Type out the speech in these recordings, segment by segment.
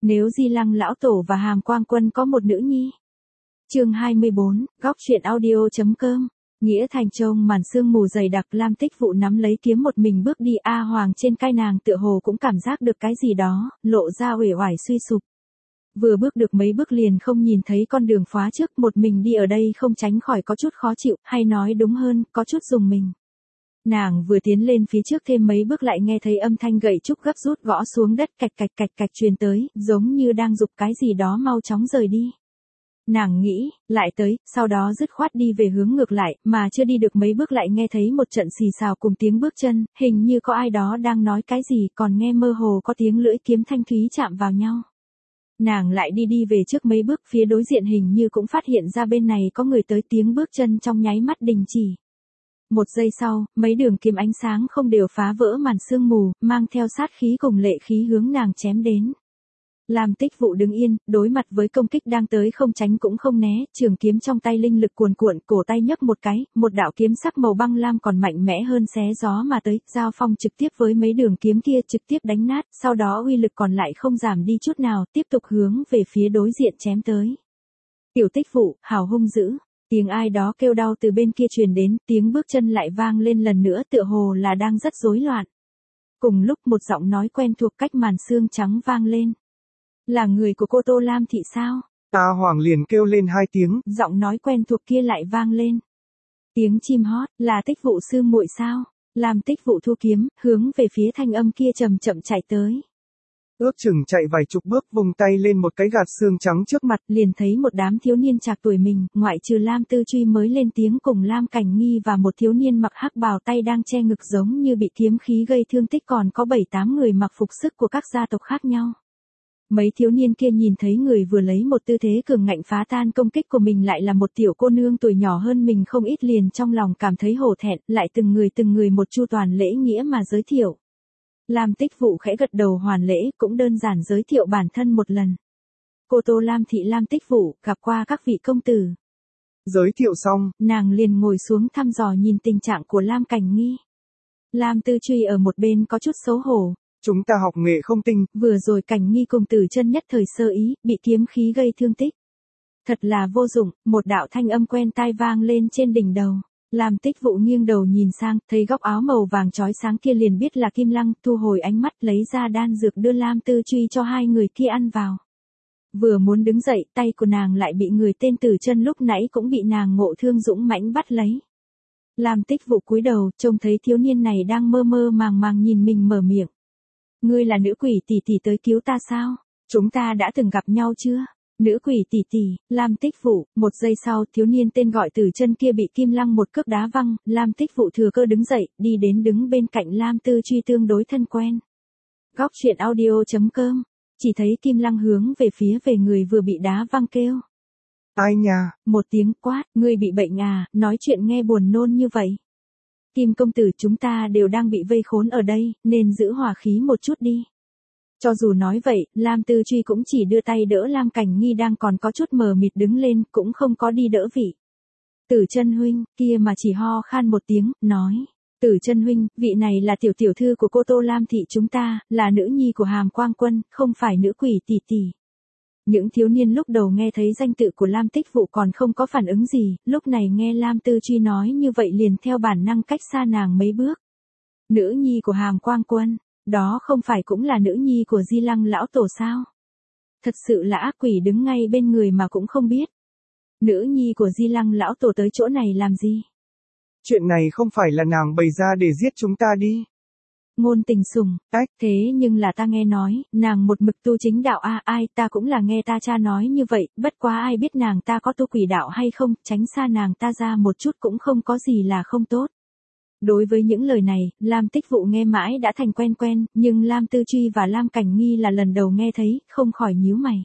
Nếu Di Lăng lão tổ và Hàm Quang Quân có một nữ nhi. Chương 24, góc truyện audio.com. Nghĩa Thành trông màn sương mù dày đặc, Lam Tích Vụ nắm lấy kiếm một mình bước đi. A Hoàng trên cai nàng tựa hồ cũng cảm giác được cái gì đó, lộ ra uể oải suy sụp. Vừa bước được mấy bước liền không nhìn thấy con đường phá trước, một mình đi ở đây không tránh khỏi có chút khó chịu, hay nói đúng hơn, có chút rùng mình. Nàng vừa tiến lên phía trước thêm mấy bước lại nghe thấy âm thanh gậy trúc gấp rút gõ xuống đất, cạch cạch cạch cạch truyền tới, giống như đang giục cái gì đó mau chóng rời đi. Nàng nghĩ, lại tới, sau đó dứt khoát đi về hướng ngược lại, mà chưa đi được mấy bước lại nghe thấy một trận xì xào cùng tiếng bước chân, hình như có ai đó đang nói cái gì, còn nghe mơ hồ có tiếng lưỡi kiếm thanh thúy chạm vào nhau. Nàng lại đi về trước mấy bước, phía đối diện hình như cũng phát hiện ra bên này có người tới, tiếng bước chân trong nháy mắt đình chỉ. Một giây sau, mấy đường kiếm ánh sáng không đều phá vỡ màn sương mù, mang theo sát khí cùng lệ khí hướng nàng chém đến. Lam Tích Vụ đứng yên, đối mặt với công kích đang tới, không tránh cũng không né, trường kiếm trong tay linh lực cuồn cuộn, cổ tay nhấc một cái, một đạo kiếm sắc màu băng lam còn mạnh mẽ hơn xé gió mà tới, giao phong trực tiếp với mấy đường kiếm kia, trực tiếp đánh nát, sau đó uy lực còn lại không giảm đi chút nào, tiếp tục hướng về phía đối diện chém tới. Tiểu Tích Vụ, hào hung dữ. Tiếng ai đó kêu đau từ bên kia truyền đến, tiếng bước chân lại vang lên lần nữa, tựa hồ là đang rất rối loạn. Cùng lúc một giọng nói quen thuộc cách màn sương trắng vang lên. Là người của cô Tô Lam Thị sao? A Hoàng liền kêu lên hai tiếng. Giọng nói quen thuộc kia lại vang lên. Tiếng chim hót, là Tích Vụ sư muội sao? Lam Tích Vụ thu kiếm, hướng về phía thanh âm kia chậm chậm chạy tới. Ước chừng chạy vài chục bước, vùng tay lên một cái gạt xương trắng trước mặt, liền thấy một đám thiếu niên trạc tuổi mình, ngoại trừ Lam Tư Truy mới lên tiếng cùng Lam Cảnh Nghi và một thiếu niên mặc hắc bào tay đang che ngực giống như bị kiếm khí gây thương tích, còn có 7-8 người mặc phục sức của các gia tộc khác nhau. Mấy thiếu niên kia nhìn thấy người vừa lấy một tư thế cường ngạnh phá tan công kích của mình lại là một tiểu cô nương tuổi nhỏ hơn mình không ít, liền trong lòng cảm thấy hổ thẹn, lại từng người một chu toàn lễ nghĩa mà giới thiệu. Lam Tích Vụ khẽ gật đầu hoàn lễ, cũng đơn giản giới thiệu bản thân một lần. Cô Tô Lam Thị Lam Tích Vụ, gặp qua các vị công tử. Giới thiệu xong, nàng liền ngồi xuống thăm dò nhìn tình trạng của Lam Cảnh Nghi. Lam Tư Truy ở một bên có chút xấu hổ. Chúng ta học nghệ không tinh. Vừa rồi Cảnh Nghi cùng Tử Chân nhất thời sơ ý, bị kiếm khí gây thương tích. Thật là vô dụng, một đạo thanh âm quen tai vang lên trên đỉnh đầu. Lam Tích Vụ nghiêng đầu nhìn sang, thấy góc áo màu vàng chói sáng kia liền biết là Kim Lăng, thu hồi ánh mắt lấy ra đan dược đưa Lam Tư Truy cho hai người kia ăn vào. Vừa muốn đứng dậy, tay của nàng lại bị người tên Tử Chân lúc nãy cũng bị nàng ngộ thương dũng mãnh bắt lấy. Lam Tích Vụ cúi đầu, trông thấy thiếu niên này đang mơ mơ màng màng nhìn mình mở miệng. Ngươi là nữ quỷ tỷ tỷ tới cứu ta sao? Chúng ta đã từng gặp nhau chưa? Nữ quỷ tỷ tỷ, Lam Tích Vụ. Một giây sau, thiếu niên tên gọi Tử Chân kia bị Kim Lăng một cước đá văng, Lam Tích Vụ thừa cơ đứng dậy, đi đến đứng bên cạnh Lam Tư Truy tương đối thân quen. Góc truyện audio.com. Chỉ thấy Kim Lăng hướng về phía về người vừa bị đá văng kêu. Ai nha? Một tiếng quát, ngươi bị bệnh à, nói chuyện nghe buồn nôn như vậy. Kim công tử, chúng ta đều đang bị vây khốn ở đây, nên giữ hòa khí một chút đi. Cho dù nói vậy, Lam Tư Truy cũng chỉ đưa tay đỡ Lam Cảnh Nghi đang còn có chút mờ mịt đứng lên, cũng không có đi đỡ vị. Tử Chân huynh, kia mà chỉ ho khan một tiếng, nói. Tử Chân huynh, vị này là tiểu thư của cô Tô Lam Thị chúng ta, là nữ nhi của Hàm Quang Quân, không phải nữ quỷ tỷ tỷ. Những thiếu niên lúc đầu nghe thấy danh tự của Lam Tích Vụ còn không có phản ứng gì, lúc này nghe Lam Tư Truy nói như vậy liền theo bản năng cách xa nàng mấy bước. Nữ nhi của Hàm Quang Quân, đó không phải cũng là nữ nhi của Di Lăng lão tổ sao? Thật sự là ác quỷ đứng ngay bên người mà cũng không biết. Nữ nhi của Di Lăng lão tổ tới chỗ này làm gì? Chuyện này không phải là nàng bày ra để giết chúng ta đi. Ngôn Tình Sùng, thế nhưng là ta nghe nói, nàng một mực tu chính đạo ai ta cũng là nghe ta cha nói như vậy, bất quá ai biết nàng ta có tu quỷ đạo hay không, tránh xa nàng ta ra một chút cũng không có gì là không tốt. Đối với những lời này, Lam Tích Vụ nghe mãi đã thành quen, nhưng Lam Tư Truy và Lam Cảnh Nghi là lần đầu nghe thấy, không khỏi nhíu mày.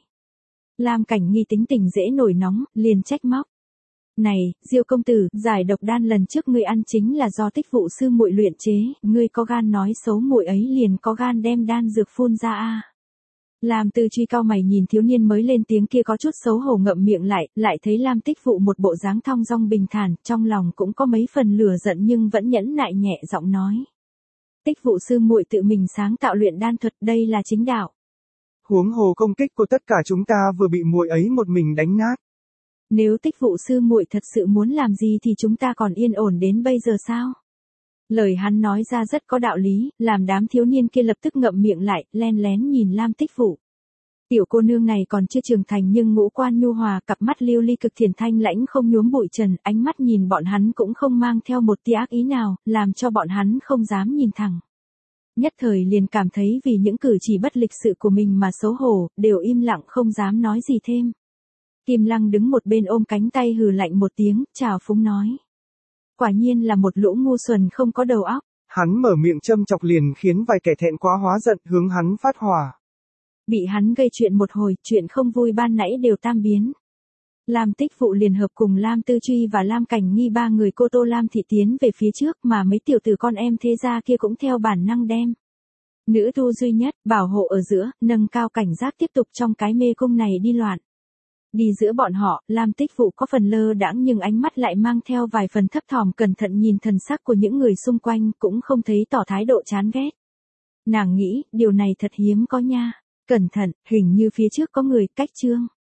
Lam Cảnh Nghi tính tình dễ nổi nóng, liền trách móc. Này, Diêu công tử, giải độc đan lần trước ngươi ăn chính là do Tích Vụ sư muội luyện chế, ngươi có gan nói xấu muội ấy liền có gan đem đan dược phun ra a. Lam Tư Truy cao mày nhìn thiếu niên mới lên tiếng kia có chút xấu hổ ngậm miệng lại thấy Lam Tích Vụ một bộ dáng thong dong bình thản, trong lòng cũng có mấy phần lửa giận nhưng vẫn nhẫn nại nhẹ giọng nói. Tích Vụ sư muội tự mình sáng tạo luyện đan thuật, đây là chính đạo. huống hồ công kích của tất cả chúng ta vừa bị muội ấy một mình đánh nát. Nếu Tích Vụ sư muội thật sự muốn làm gì thì chúng ta còn yên ổn đến bây giờ sao? Lời hắn nói ra rất có đạo lý, làm đám thiếu niên kia lập tức ngậm miệng lại, len lén nhìn Lam Tích Vụ. Tiểu cô nương này còn chưa trưởng thành nhưng ngũ quan nhu hòa, cặp mắt lưu ly cực thiền thanh lãnh không nhuốm bụi trần, ánh mắt nhìn bọn hắn cũng không mang theo một tia ác ý nào, làm cho bọn hắn không dám nhìn thẳng. Nhất thời liền cảm thấy vì những cử chỉ bất lịch sự của mình mà xấu hổ, đều im lặng không dám nói gì thêm. Kim Lăng đứng một bên ôm cánh tay hừ lạnh một tiếng, chào phúng nói. Quả nhiên là một lũ ngu xuẩn không có đầu óc. Hắn mở miệng châm chọc liền khiến vài kẻ thẹn quá hóa giận hướng hắn phát hỏa. Bị hắn gây chuyện một hồi, chuyện không vui ban nãy đều tam biến. Lam Tích Vụ liền hợp cùng Lam Tư Truy và Lam Cảnh Nghi ba người cô Tô Lam thị tiến về phía trước mà mấy tiểu tử con em thế gia kia cũng theo bản năng đem. Nữ tu duy nhất, bảo hộ ở giữa, nâng cao cảnh giác tiếp tục trong cái mê cung này đi loạn. Đi giữa bọn họ, Lam Tích Vụ có phần lơ đãng nhưng ánh mắt lại mang theo vài phần thấp thỏm cẩn thận nhìn thần sắc của những người xung quanh cũng không thấy tỏ thái độ chán ghét. Nàng nghĩ, điều này thật hiếm có nha. Cẩn thận, hình như phía trước có người, cách Trương.